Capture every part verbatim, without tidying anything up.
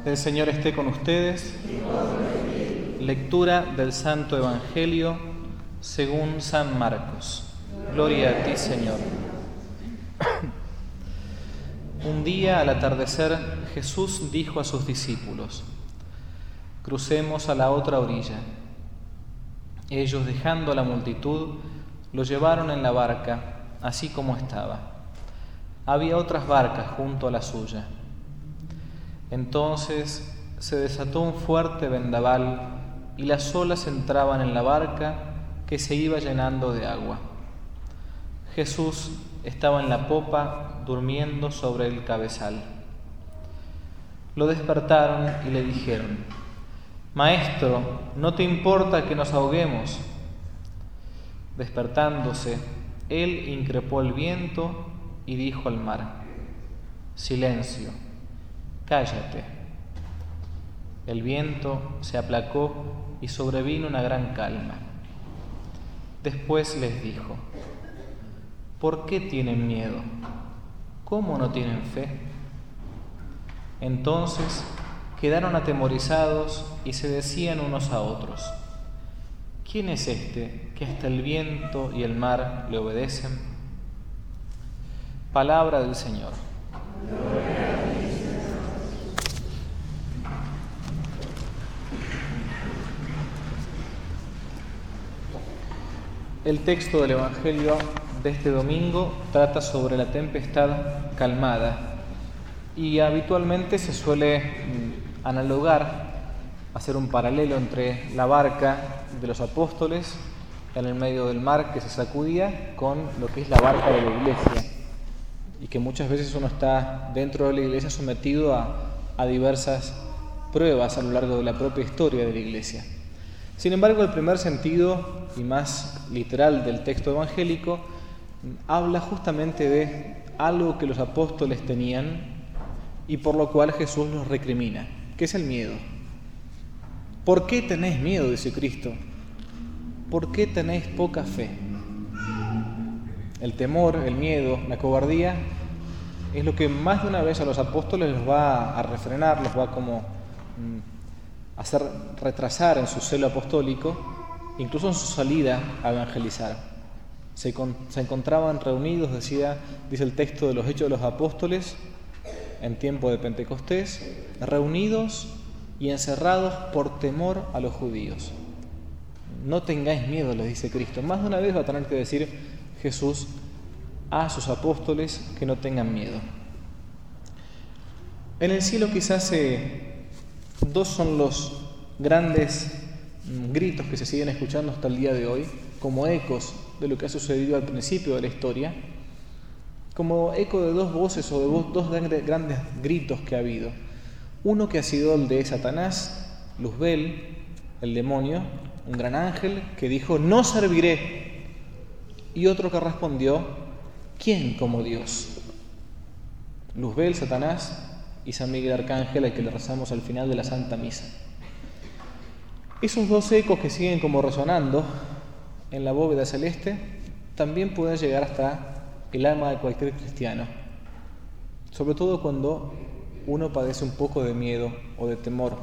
El Señor esté con ustedes. Lectura del Santo Evangelio según San Marcos. Gloria a ti, Señor. Un día, al atardecer, Jesús dijo a sus discípulos: «Crucemos a la otra orilla». Ellos, dejando a la multitud, lo llevaron en la barca, así como estaba. Había otras barcas junto a la suya. Entonces se desató un fuerte vendaval y las olas entraban en la barca, que se iba llenando de agua. Jesús estaba en la popa, durmiendo sobre el cabezal. Lo despertaron y le dijeron: «Maestro, ¿no te importa que nos ahoguemos?». Despertándose, él increpó el viento y dijo al mar: «Silencio, cállate». El viento se aplacó y sobrevino una gran calma. Después les dijo: «¿Por qué tienen miedo? ¿Cómo no tienen fe?». Entonces quedaron atemorizados y se decían unos a otros: «¿Quién es este que hasta el viento y el mar le obedecen?». Palabra del Señor. El texto del Evangelio de este domingo trata sobre la tempestad calmada y habitualmente se suele analogar, hacer un paralelo entre la barca de los apóstoles en el medio del mar que se sacudía con lo que es la barca de la iglesia, y que muchas veces uno está dentro de la iglesia sometido a, a diversas pruebas a lo largo de la propia historia de la iglesia. Sin embargo, el primer sentido y más literal del texto evangélico habla justamente de algo que los apóstoles tenían y por lo cual Jesús los recrimina, que es el miedo. ¿Por qué tenéis miedo?, dice Cristo. ¿Por qué tenéis poca fe? El temor, el miedo, la cobardía es lo que más de una vez a los apóstoles los va a refrenar, los va como a hacer retrasar en su celo apostólico, incluso en su salida a evangelizar. Se, con, se encontraban reunidos, decía, dice el texto de los Hechos de los Apóstoles, en tiempo de Pentecostés, reunidos y encerrados por temor a los judíos. No tengáis miedo, les dice Cristo. Más de una vez va a tener que decir Jesús a sus apóstoles que no tengan miedo. En el cielo quizás eh, dos son los grandes gritos que se siguen escuchando hasta el día de hoy, como ecos de lo que ha sucedido al principio de la historia, como eco de dos voces o de dos grandes gritos que ha habido. Uno que ha sido el de Satanás, Luzbel, el demonio, un gran ángel que dijo: «No serviré». Y otro que respondió: «¿Quién como Dios?». Luzbel, Satanás, y San Miguel Arcángel, al que le rezamos al final de la Santa Misa. Esos dos ecos que siguen como resonando en la bóveda celeste también pueden llegar hasta el alma de cualquier cristiano, sobre todo cuando uno padece un poco de miedo o de temor,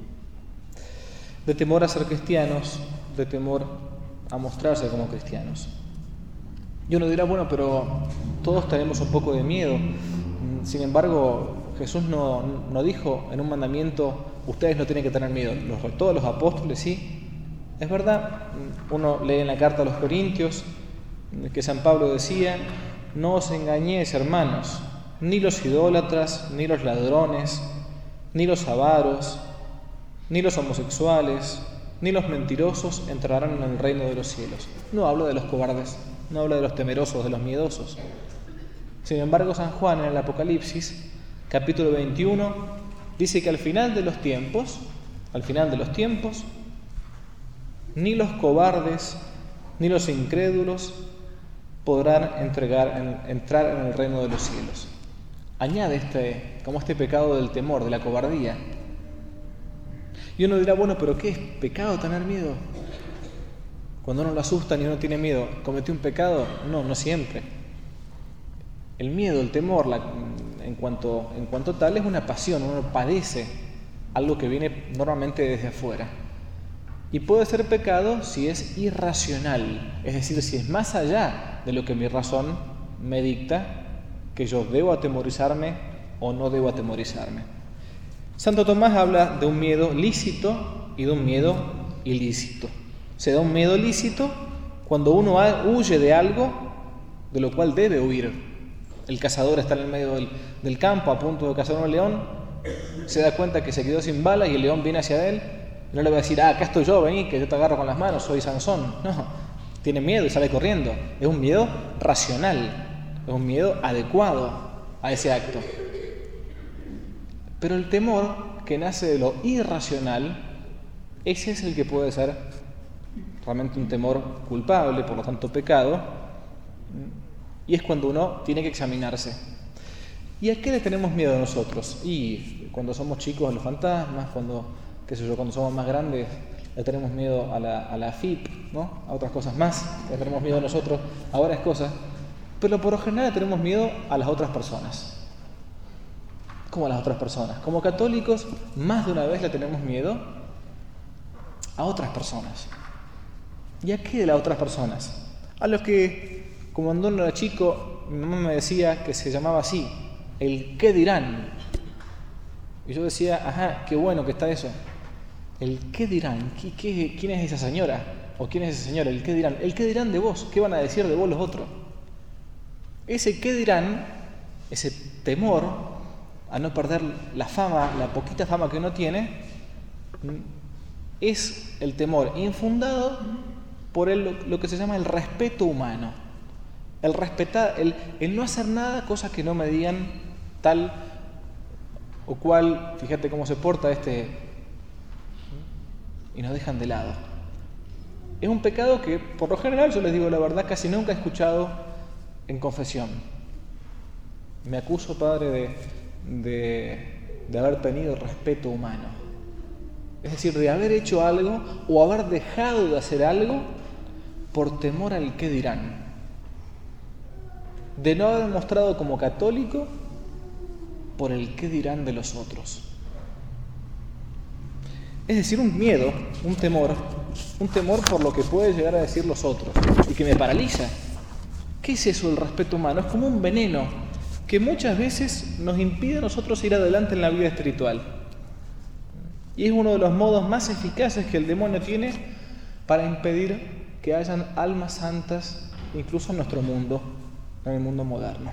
de temor a ser cristianos, de temor a mostrarse como cristianos. Y uno dirá: bueno, pero todos tenemos un poco de miedo. Sin embargo, Jesús no, no dijo en un mandamiento: ustedes no tienen que tener miedo. Los, todos los apóstoles sí. Es verdad, uno lee en la carta a los Corintios que San Pablo decía: «No os engañéis, hermanos, ni los idólatras, ni los ladrones, ni los avaros, ni los homosexuales, ni los mentirosos entrarán en el reino de los cielos». No habla de los cobardes, no habla de los temerosos, de los miedosos. Sin embargo, San Juan en el Apocalipsis, capítulo veintiuno, dice que al final de los tiempos, al final de los tiempos, ni los cobardes ni los incrédulos podrán entregar, en, entrar en el reino de los cielos. Añade este, como este pecado del temor, de la cobardía. Y uno dirá: bueno, pero ¿qué es pecado tener miedo? Cuando uno lo asustan y uno tiene miedo, ¿cometió un pecado? No, no siempre. El miedo, el temor, la, en, cuanto, en cuanto tal, es una pasión, uno padece algo que viene normalmente desde afuera. Y puede ser pecado si es irracional, es decir, si es más allá de lo que mi razón me dicta, que yo debo atemorizarme o no debo atemorizarme. Santo Tomás habla de un miedo lícito y de un miedo ilícito. Se da un miedo lícito cuando uno huye de algo de lo cual debe huir. El cazador está en el medio del, del campo a punto de cazar a un león, se da cuenta que se quedó sin balas y el león viene hacia él. No le va a decir, ah, acá estoy yo, vení, que yo te agarro con las manos, soy Sansón. No, tiene miedo y sale corriendo. Es un miedo racional, es un miedo adecuado a ese acto. Pero el temor que nace de lo irracional, ese es el que puede ser realmente un temor culpable, por lo tanto pecado, y es cuando uno tiene que examinarse. ¿Y a qué le tenemos miedo nosotros? Y cuando somos chicos a los fantasmas, cuando, qué sé yo, cuando somos más grandes le tenemos miedo a la, a la F I P, ¿no? A otras cosas más, le tenemos miedo a nosotros a varias cosas, pero por lo general le tenemos miedo a las otras personas. ¿Cómo a las otras personas? Como católicos, más de una vez le tenemos miedo a otras personas. ¿Y a qué de las otras personas? A los que, como cuando uno era chico, mi mamá me decía que se llamaba así, el qué dirán. Y yo decía, ajá, qué bueno que está eso. El qué dirán, ¿Qué, qué, ¿quién es esa señora? ¿O quién es ese señor? El qué dirán. El qué dirán de vos, ¿qué van a decir de vos los otros? Ese qué dirán, ese temor a no perder la fama, la poquita fama que uno tiene, es el temor infundado por el, lo que se llama el respeto humano. El respetar, el, el no hacer nada, cosas que no me digan tal o cual, fíjate cómo se porta este, y nos dejan de lado. Es un pecado que, por lo general, yo les digo la verdad, casi nunca he escuchado en confesión. Me acuso, padre, de, de, de haber tenido respeto humano. Es decir, de haber hecho algo o haber dejado de hacer algo por temor al qué dirán. De no haber mostrado como católico por el qué dirán de los otros. Es decir, un miedo, un temor, un temor por lo que puede llegar a decir los otros y que me paraliza. ¿Qué es eso del respeto humano? Es como un veneno que muchas veces nos impide a nosotros ir adelante en la vida espiritual. Y es uno de los modos más eficaces que el demonio tiene para impedir que hayan almas santas incluso en nuestro mundo, en el mundo moderno.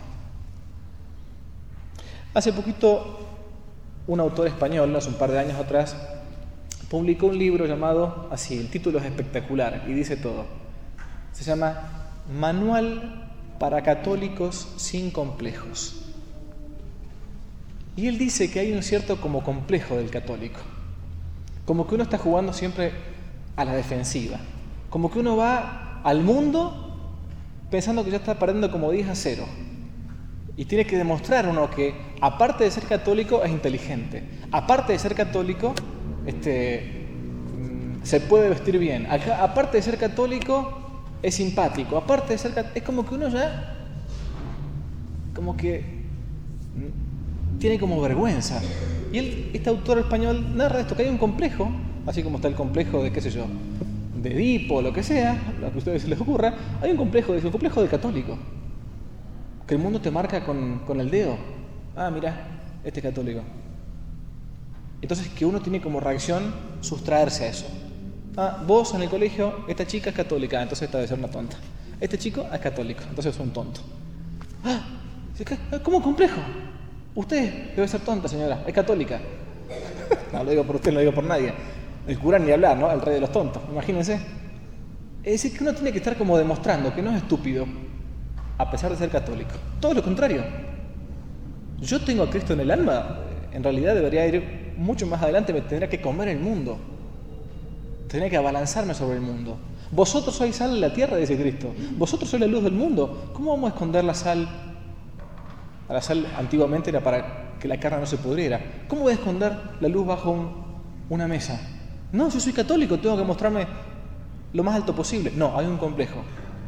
Hace poquito un autor español, hace un par de años atrás, publicó un libro llamado así, el título es espectacular y dice todo. Se llama Manual para católicos sin complejos. Y él dice que hay un cierto como complejo del católico. Como que uno está jugando siempre a la defensiva. Como que uno va al mundo pensando que ya está perdiendo como diez a cero. Y tiene que demostrar uno que, aparte de ser católico, es inteligente. Aparte de ser católico, este, se puede vestir bien. Acá, aparte de ser católico, es simpático. Aparte de ser católico, es como que uno ya, como que tiene como vergüenza. Y él, este autor español narra esto, que hay un complejo, así como está el complejo de, qué sé yo, de Edipo, o lo que sea, lo que a ustedes se les ocurra, hay un complejo, es un complejo de católico. Que el mundo te marca con, con el dedo. Ah, mira, este es católico. Entonces que uno tiene como reacción sustraerse a eso. Ah, vos en el colegio, esta chica es católica, entonces esta debe ser una tonta. Este chico es católico, entonces es un tonto. Ah, ¿cómo complejo? Usted debe ser tonta, señora, es católica. No, lo digo por usted, no lo digo por nadie. El cura ni hablar, ¿no? El rey de los tontos, imagínense. Es decir, que uno tiene que estar como demostrando que no es estúpido, a pesar de ser católico. Todo lo contrario. Yo tengo a Cristo en el alma, en realidad debería ir mucho más adelante, me tendría que comer el mundo. Tendría que abalanzarme sobre el mundo. Vosotros sois sal de la tierra, dice Cristo. Vosotros sois la luz del mundo. ¿Cómo vamos a esconder la sal? La sal antiguamente era para que la carne no se pudriera. ¿Cómo voy a esconder la luz bajo un, una mesa? No, yo soy católico, tengo que mostrarme lo más alto posible. No, hay un complejo.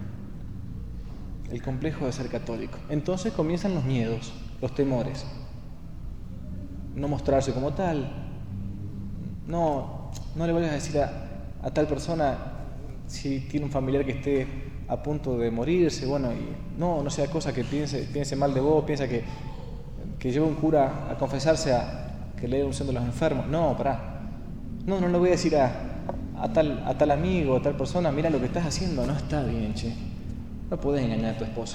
El complejo de ser católico. Entonces comienzan los miedos, los temores. No mostrarse como tal, No, no le vayas a decir a, a tal persona si tiene un familiar que esté a punto de morirse, bueno, y no, no sea cosa que piense, piense mal de vos, piensa que, que lleve un cura a confesarse a que le dé unción de los enfermos. No, pará. No, no le voy a decir a, a, tal, a tal amigo, a tal persona, mira lo que estás haciendo, no está bien, che. No podés engañar a tu esposa.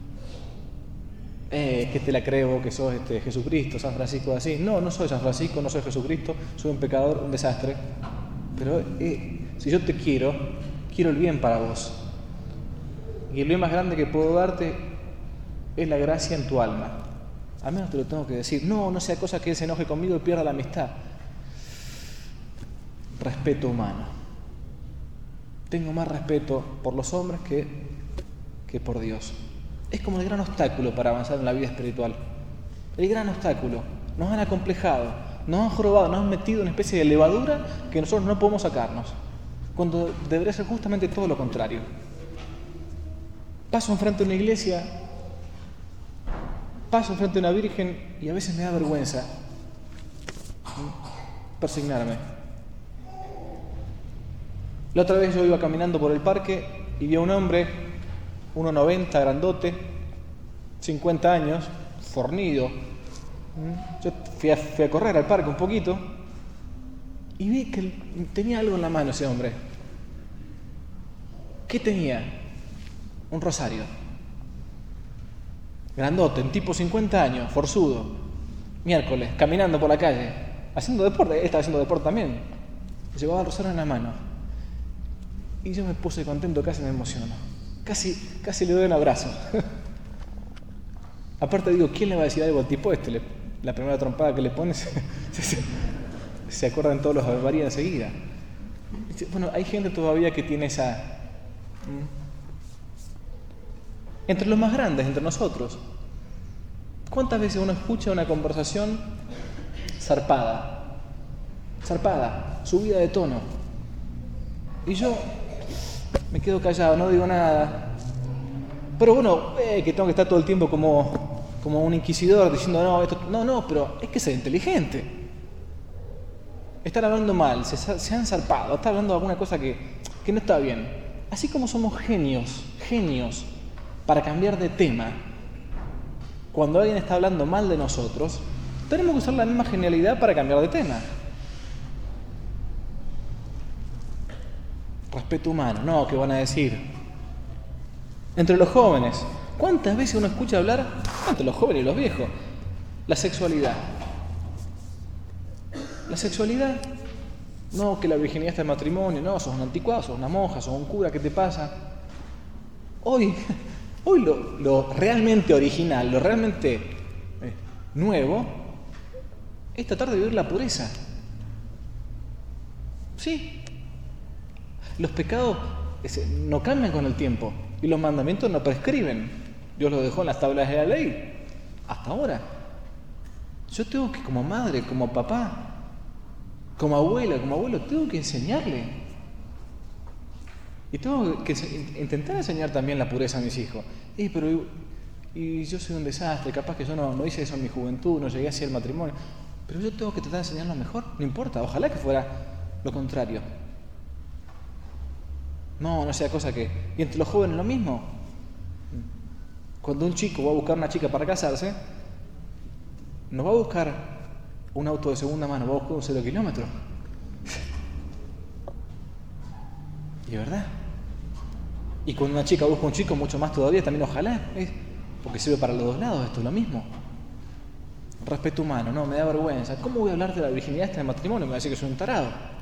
Eh, que te la creo, que sos este, Jesucristo, San Francisco de Asís. No, no soy San Francisco, no soy Jesucristo, soy un pecador, un desastre. Pero eh, si yo te quiero, quiero el bien para vos. Y el bien más grande que puedo darte es la gracia en tu alma. Al menos te lo tengo que decir. No, no sea cosa que él se enoje conmigo y pierda la amistad. Respeto humano. Tengo más respeto por los hombres que, que por Dios. Es como el gran obstáculo para avanzar en la vida espiritual. El gran obstáculo. Nos han acomplejado, nos han jorobado, nos han metido en una especie de levadura que nosotros no podemos sacarnos. Cuando debería ser justamente todo lo contrario. Paso enfrente de una iglesia, paso enfrente de una virgen y a veces me da vergüenza persignarme. La otra vez yo iba caminando por el parque y vi a un hombre, uno noventa, grandote, cincuenta años, fornido. Yo fui a, fui a correr al parque un poquito y vi que tenía algo en la mano ese hombre. ¿Qué tenía? Un rosario. Grandote, un tipo cincuenta años, forzudo. Miércoles, caminando por la calle, haciendo deporte, él estaba haciendo deporte también. Llevaba el rosario en la mano. Y yo me puse contento, casi me emociono. Casi, casi le doy un abrazo. Aparte digo, ¿quién le va a decir algo al tipo este? Le, la primera trompada que le pone se, se, se acuerdan todos los Ave María enseguida. Bueno, hay gente todavía que tiene esa... Entre los más grandes, entre nosotros. ¿Cuántas veces uno escucha una conversación zarpada? Zarpada, subida de tono. Y yo me quedo callado, no digo nada. Pero bueno, eh, que tengo que estar todo el tiempo como, como un inquisidor diciendo no, esto, no, no, pero es que ser inteligente. Están hablando mal, se, se han zarpado, están hablando de alguna cosa que, que no está bien. Así como somos genios, genios, para cambiar de tema. Cuando alguien está hablando mal de nosotros, tenemos que usar la misma genialidad para cambiar de tema. Respeto humano, no, ¿qué van a decir? Entre los jóvenes, ¿cuántas veces uno escucha hablar, entre los jóvenes y los viejos, la sexualidad? La sexualidad, no, que la virginidad está en matrimonio, no, sos un anticuado, sos una monja, sos un cura, ¿qué te pasa? Hoy, hoy lo, lo realmente original, lo realmente eh, nuevo, es tratar de vivir la pureza. Sí. Los pecados no cambian con el tiempo y los mandamientos no prescriben. Dios los dejó en las tablas de la ley hasta ahora. Yo tengo que, como madre, como papá, como abuela, como abuelo, tengo que enseñarle. Y tengo que intentar enseñar también la pureza a mis hijos. Y, pero, y, y yo soy un desastre, capaz que yo no, no hice eso en mi juventud, no llegué así al matrimonio. Pero yo tengo que tratar de enseñarlo mejor, no importa, ojalá que fuera lo contrario. No, no sea cosa que... Y entre los jóvenes lo mismo. Cuando un chico va a buscar una chica para casarse, no va a buscar un auto de segunda mano, va a buscar un cero kilómetro. ¿Y verdad? Y cuando una chica busca un chico, mucho más todavía, también ojalá, ¿eh? Porque sirve para los dos lados, esto es lo mismo. Respeto humano, no, me da vergüenza. ¿Cómo voy a hablar de la virginidad hasta en el matrimonio? Me va a decir que soy un tarado.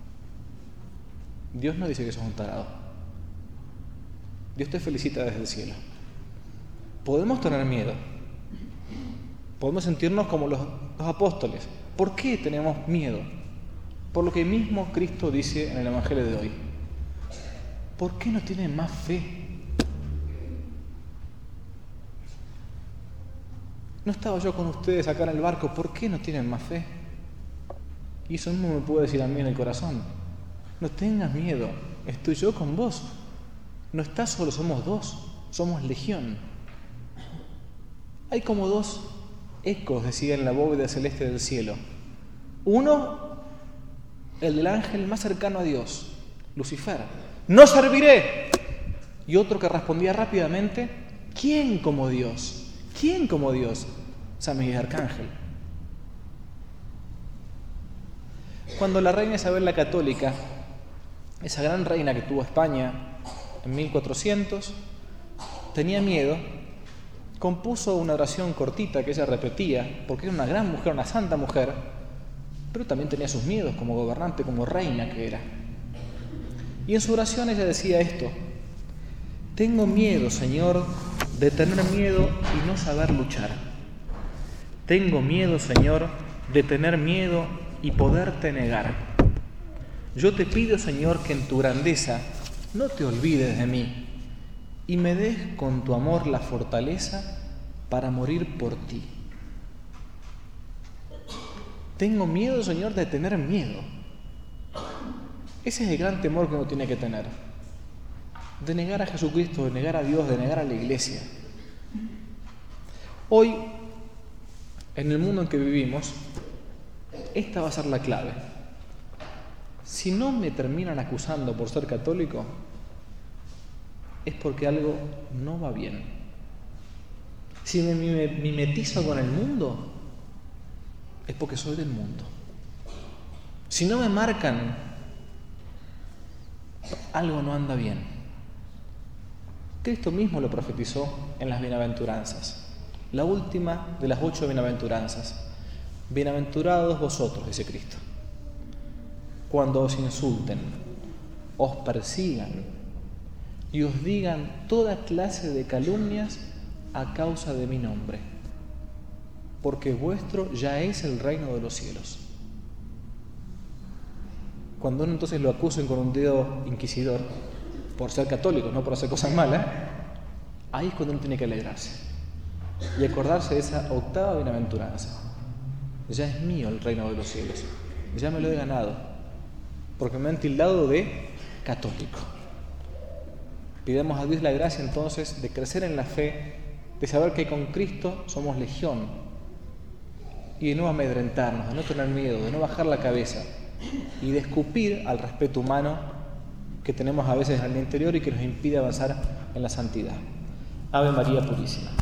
Dios no dice que sos un tarado. Dios te felicita desde el cielo. Podemos tener miedo. Podemos sentirnos como los, los apóstoles. ¿Por qué tenemos miedo? Por lo que mismo Cristo dice en el Evangelio de hoy. ¿Por qué no tienen más fe? No estaba yo con ustedes acá en el barco. ¿Por qué no tienen más fe? Y eso mismo me puede decir a mí en el corazón. No tengas miedo, estoy yo con vos. No estás solo, somos dos, somos legión. Hay como dos ecos, decía en la bóveda celeste del cielo. Uno el del ángel más cercano a Dios, Lucifer. ¡No serviré! Y otro que respondía rápidamente: ¿quién como Dios? ¿Quién como Dios? San Miguel Arcángel. Cuando la reina Isabel la Católica, esa gran reina que tuvo España en mil cuatrocientos, tenía miedo, compuso una oración cortita que ella repetía, porque era una gran mujer, una santa mujer, pero también tenía sus miedos como gobernante, como reina que era. Y en su oración ella decía esto: tengo miedo, Señor, de tener miedo y no saber luchar. Tengo miedo, Señor, de tener miedo y poderte negar. Yo te pido, Señor, que en tu grandeza no te olvides de mí y me des con tu amor la fortaleza para morir por ti. Tengo miedo, Señor, de tener miedo. Ese es el gran temor que uno tiene que tener. De negar a Jesucristo, de negar a Dios, de negar a la Iglesia. Hoy, en el mundo en que vivimos, esta va a ser la clave. Si no me terminan acusando por ser católico, es porque algo no va bien. Si me mimetizo con el mundo, es porque soy del mundo. Si no me marcan, algo no anda bien. Cristo mismo lo profetizó en las bienaventuranzas, la última de las ocho bienaventuranzas. Bienaventurados vosotros, dice Cristo, cuando os insulten, os persigan y os digan toda clase de calumnias a causa de mi nombre, porque vuestro ya es el reino de los cielos. Cuando uno entonces lo acusen con un dedo inquisidor por ser católico, no por hacer cosas malas, ahí es cuando uno tiene que alegrarse y acordarse de esa octava bienaventuranza. Ya es mío el reino de los cielos, ya me lo he ganado, porque me han tildado de católico. Pidamos a Dios la gracia entonces de crecer en la fe, de saber que con Cristo somos legión y de no amedrentarnos, de no tener miedo, de no bajar la cabeza y de escupir al respeto humano que tenemos a veces en el interior y que nos impide avanzar en la santidad. Ave María Purísima.